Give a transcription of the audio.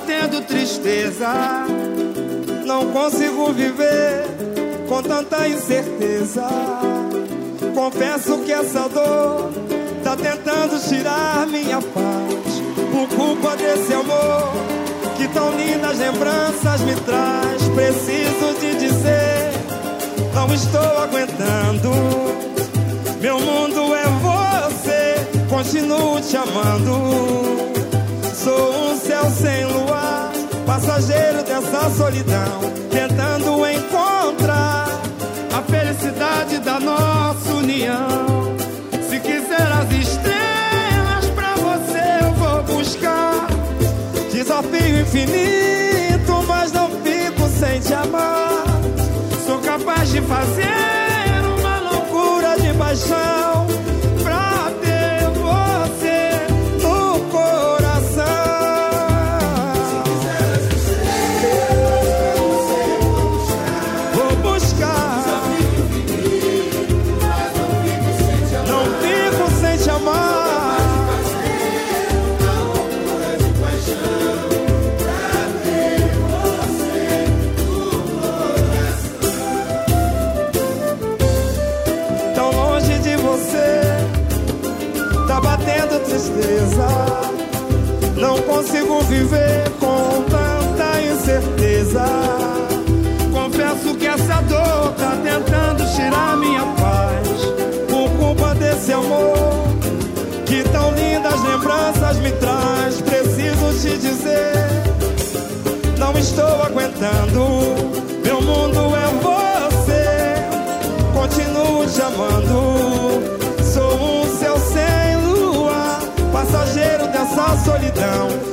batendo tristeza. Não consigo viver com tanta incerteza. Confesso que essa dor tá tentando tirar minha paz, por culpa desse amor que tão lindas lembranças me traz. Preciso te dizer, não estou aguentando. Meu mundo é você, continuo te amando. Sou um céu sem luar, passageiro dessa solidão, tentando encontrar a felicidade da nossa união. Se quiser as estrelas pra você eu vou buscar. Desafio infinito, mas não fico sem te amar. Sou capaz de fazer uma loucura de paixão pra ter você no coração. Se quiser as estrelas pra você eu vou buscar. Vou buscar. Desafio infinito, mas não fico sem te amar. Não fico sem te amar. Tá batendo tristeza. Não consigo viver com tanta incerteza. Confesso que essa dor tá tentando tirar minha paz, por culpa desse amor que tão lindas lembranças me traz. Preciso te dizer, não estou aguentando. Meu mundo é você, continuo te amando. Sou um céu sem lua, passageiro dessa solidão,